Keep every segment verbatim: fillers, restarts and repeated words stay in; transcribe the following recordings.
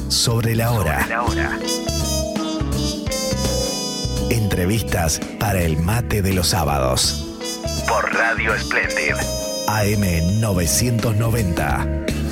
sobre la hora. Sobre la hora. Entrevistas para el mate de los sábados. Por Radio Splendid. A M novecientos noventa.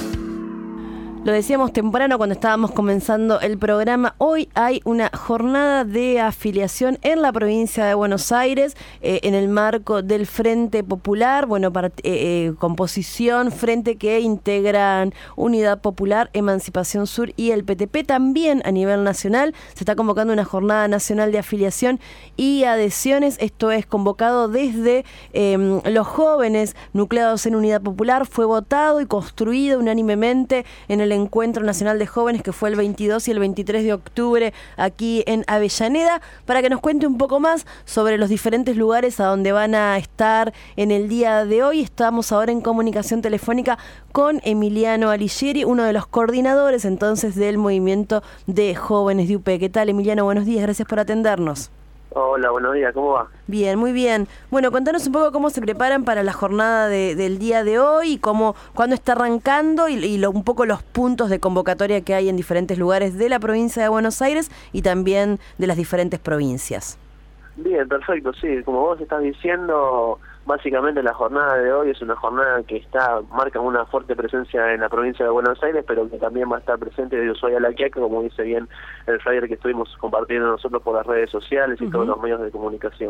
Lo decíamos temprano cuando estábamos comenzando el programa. Hoy hay una jornada de afiliación en la provincia de Buenos Aires, eh, en el marco del Frente Popular, bueno, para, eh, eh, composición, frente que integran Unidad Popular, Emancipación Sur y el P T P. También a nivel nacional se está convocando una jornada nacional de afiliación y adhesiones. Esto es convocado desde eh, los jóvenes nucleados en Unidad Popular. Fue votado y construido unánimemente en el Encuentro Nacional de Jóvenes, que fue el veintidós y el veintitrés de octubre aquí en Avellaneda, para que nos cuente un poco más sobre los diferentes lugares a donde van a estar en el día de hoy. Estamos ahora en comunicación telefónica con Emiliano Alighieri, uno de los coordinadores entonces del Movimiento de Jóvenes de U P. ¿Qué tal, Emiliano? Buenos días, gracias por atendernos. Hola, buenos días, ¿cómo va? Bien, muy bien. Bueno, contanos un poco cómo se preparan para la jornada de, del día de hoy, y cómo, cuándo está arrancando y, y lo, un poco los puntos de convocatoria que hay en diferentes lugares de la provincia de Buenos Aires y también de las diferentes provincias. Bien, perfecto, sí, como vos estás diciendo, básicamente la jornada de hoy es una jornada que está marca una fuerte presencia en la provincia de Buenos Aires, pero que también va a estar presente de Ushuaia a La Quiaca, como dice bien el flyer que estuvimos compartiendo nosotros por las redes sociales y uh-huh. todos los medios de comunicación.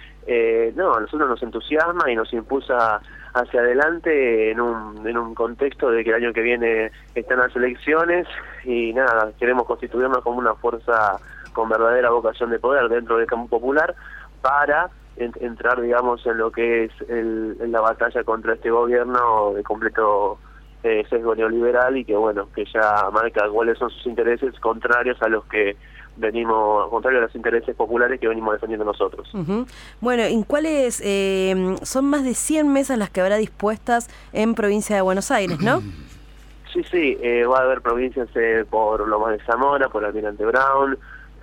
Eh, no, a nosotros nos entusiasma y nos impulsa hacia adelante en un, en un contexto de que el año que viene están las elecciones y nada, queremos constituirnos como una fuerza con verdadera vocación de poder dentro del campo popular para en, entrar, digamos, en lo que es el, en la batalla contra este gobierno de completo eh, sesgo neoliberal y que, bueno, que ya marca cuáles son sus intereses contrarios a los que venimos, contrarios a los intereses populares que venimos defendiendo nosotros. Uh-huh. Bueno, ¿en cuáles? Eh, son más de cien mesas las que habrá dispuestas en provincia de Buenos Aires, ¿no? Sí, sí, eh, va a haber provincias eh, por Lomas de Zamora, por Almirante Brown,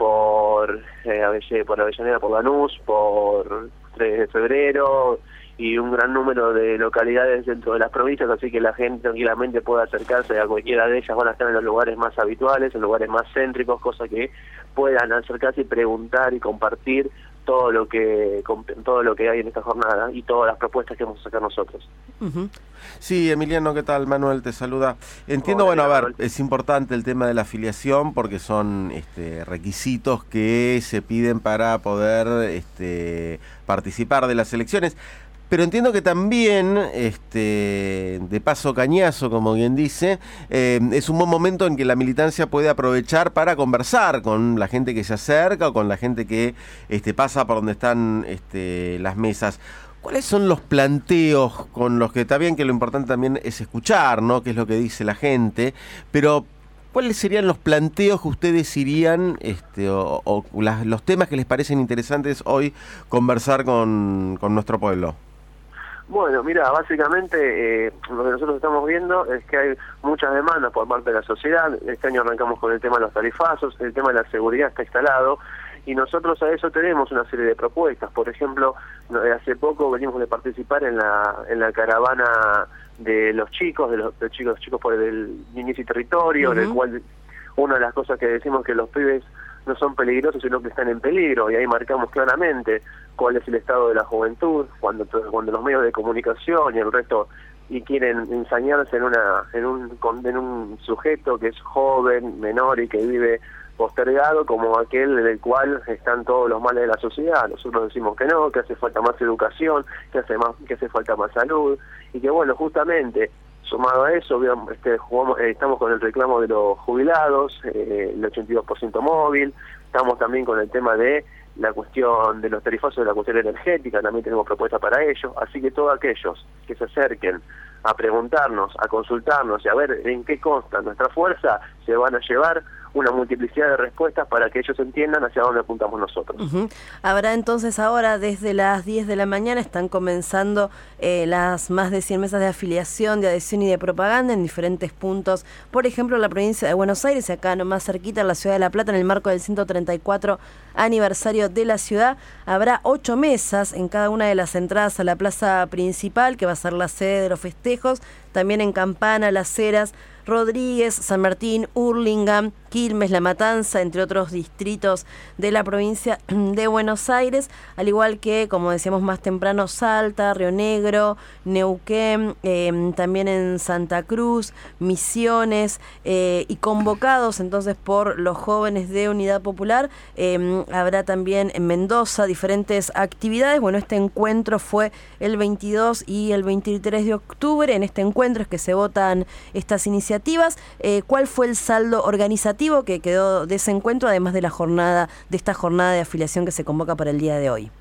por eh, Avellé, por Avellaneda, por Lanús, por tres de febrero y un gran número de localidades dentro de las provincias, así que la gente tranquilamente puede acercarse a cualquiera de ellas. Van a estar en los lugares más habituales, en lugares más céntricos, cosa que puedan acercarse y preguntar y compartir todo lo que todo lo que hay en esta jornada y todas las propuestas que vamos a sacar nosotros. Uh-huh. Sí, Emiliano, ¿qué tal? Manuel te saluda. Entiendo, Hola, bueno, a ver, es importante el tema de la afiliación porque son este, requisitos que se piden para poder este, participar de las elecciones. Pero entiendo que también, este, de paso cañazo, como quien dice, eh, es un buen momento en que la militancia puede aprovechar para conversar con la gente que se acerca o con la gente que este, pasa por donde están este, las mesas. ¿Cuáles son los planteos con los que está bien que lo importante también es escuchar, ¿no? Qué es lo que dice la gente, pero ¿cuáles serían los planteos que ustedes irían, este, o, o las, los temas que les parecen interesantes hoy conversar con, con nuestro pueblo? Bueno, mira, básicamente eh, lo que nosotros estamos viendo es que hay muchas demandas por parte de la sociedad. Este año arrancamos con el tema de los tarifazos, el tema de la seguridad está instalado y nosotros a eso tenemos una serie de propuestas. Por ejemplo, hace poco venimos de participar en la en la caravana de los chicos, de los, de los chicos chicos por el Niñez y Territorio, uh-huh. en el cual una de las cosas que decimos es que los pibes no son peligrosos, sino que están en peligro, y ahí marcamos claramente cuál es el estado de la juventud, cuando cuando los medios de comunicación y el resto y quieren ensañarse en una en un en un sujeto que es joven, menor y que vive postergado como aquel en el cual están todos los males de la sociedad. Nosotros decimos que no, que hace falta más educación, que hace más que hace falta más salud y que bueno, justamente sumado a eso, este, jugamos, eh, estamos con el reclamo de los jubilados, eh, el ochenta y dos por ciento móvil, estamos también con el tema de la cuestión de los tarifazos de la cuestión energética, también tenemos propuestas para ello, así que todos aquellos que se acerquen a preguntarnos, a consultarnos y a ver en qué consta nuestra fuerza, se van a llevar una multiplicidad de respuestas para que ellos entiendan hacia dónde apuntamos nosotros. Uh-huh. Habrá entonces ahora desde las diez de la mañana están comenzando eh, las más de cien mesas de afiliación, de adhesión y de propaganda en diferentes puntos, por ejemplo en la provincia de Buenos Aires, acá nomás cerquita en la ciudad de La Plata, en el marco del ciento treinta y cuatro aniversario de la ciudad, habrá ocho mesas en cada una de las entradas a la plaza principal, que va a ser la sede de los festejos, también en Campana, Las Heras, Rodríguez, San Martín, Hurlingham, Quilmes, La Matanza, entre otros distritos de la provincia de Buenos Aires, al igual que, como decíamos más temprano, Salta, Río Negro, Neuquén, eh, también en Santa Cruz, Misiones, eh, y convocados entonces por los jóvenes de Unidad Popular. Eh, habrá también en Mendoza diferentes actividades. Bueno, este encuentro fue el veintidós y el veintitrés de octubre. En este encuentro es que se votan estas iniciativas. Eh, ¿Cuál fue el saldo organizativo que quedó de ese encuentro, además de la jornada, de esta jornada de afiliación que se convoca para el día de hoy?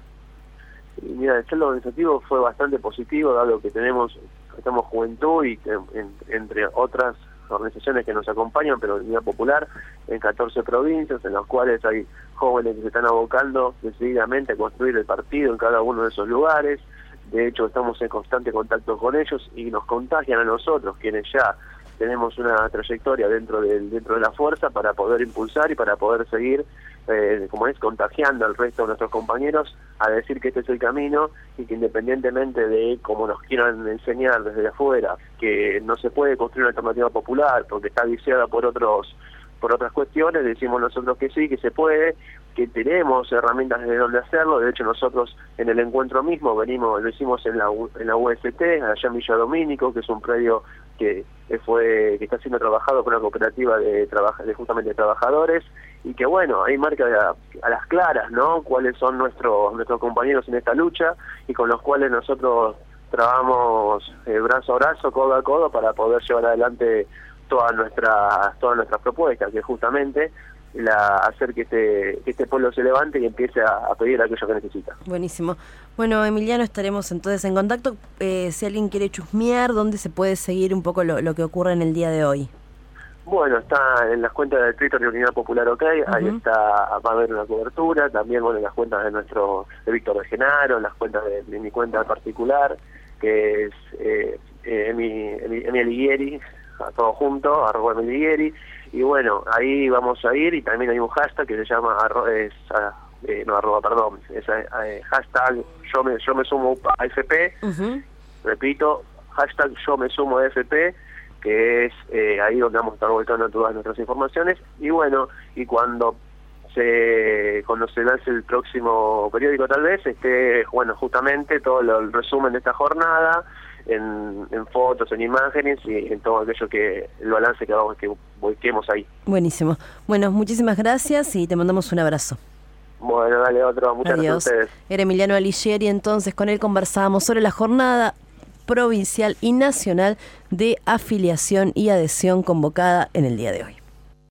Mira, el saldo organizativo fue bastante positivo, dado que tenemos, estamos Juventud y en, entre otras organizaciones que nos acompañan, pero de Unidad Popular, en catorce provincias, en las cuales hay jóvenes que se están abocando decididamente a construir el partido en cada uno de esos lugares. De hecho, estamos en constante contacto con ellos y nos contagian a nosotros, quienes ya tenemos una trayectoria dentro de, dentro de la fuerza, para poder impulsar y para poder seguir, eh, como es, contagiando al resto de nuestros compañeros a decir que este es el camino y que independientemente de cómo nos quieran enseñar desde afuera que no se puede construir una alternativa popular porque está viciada por otros por otras cuestiones, decimos nosotros que sí, que se puede, que tenemos herramientas de donde hacerlo. De hecho, nosotros en el encuentro mismo venimos, lo hicimos en la en la U S T, allá en Villa Domínico, que es un predio que fue que está siendo trabajado por una cooperativa de trabaja, de justamente de trabajadores, y que bueno, ahí marca a, a las claras, ¿no?, cuáles son nuestros nuestros compañeros en esta lucha, y con los cuales nosotros trabajamos eh, brazo a brazo, codo a codo, para poder llevar adelante todas nuestras todas nuestras propuestas, que justamente la hacer que este que este pueblo se levante y empiece a, a pedir aquello que necesita. Buenísimo. Bueno, Emiliano, estaremos entonces en contacto. Eh, si alguien quiere chusmear, ¿dónde se puede seguir un poco lo, lo que ocurre en el día de hoy? Bueno, está en las cuentas de Twitter de Unidad Popular OK, uh-huh. Ahí está, va a haber una cobertura, también bueno, en las cuentas de nuestro de Víctor de Genaro, en las cuentas de, de mi cuenta particular, que es eh, eh, Emi, Emi, Emi Alighieri, todo junto, arroba Emi Alighieri, y bueno, ahí vamos a ir, y también hay un hashtag que se llama, arro, es, eh, no arroba, perdón, es eh, hashtag yo me, yo me sumo a F P, uh-huh. Repito, hashtag yo me sumo a F P, que es eh, ahí donde vamos a estar volcando todas nuestras informaciones, y bueno, y cuando se cuando se lance el próximo periódico tal vez, esté, bueno, justamente todo lo, el resumen de esta jornada, en, en fotos, en imágenes y en todo aquello que, el balance que vamos, que volquemos ahí. Buenísimo. Bueno, muchísimas gracias y te mandamos un abrazo. Bueno, dale otro, muchas Adiós. Gracias a ustedes. Era Emiliano Alighieri, entonces con él conversábamos sobre la jornada provincial y nacional de afiliación y adhesión convocada en el día de hoy.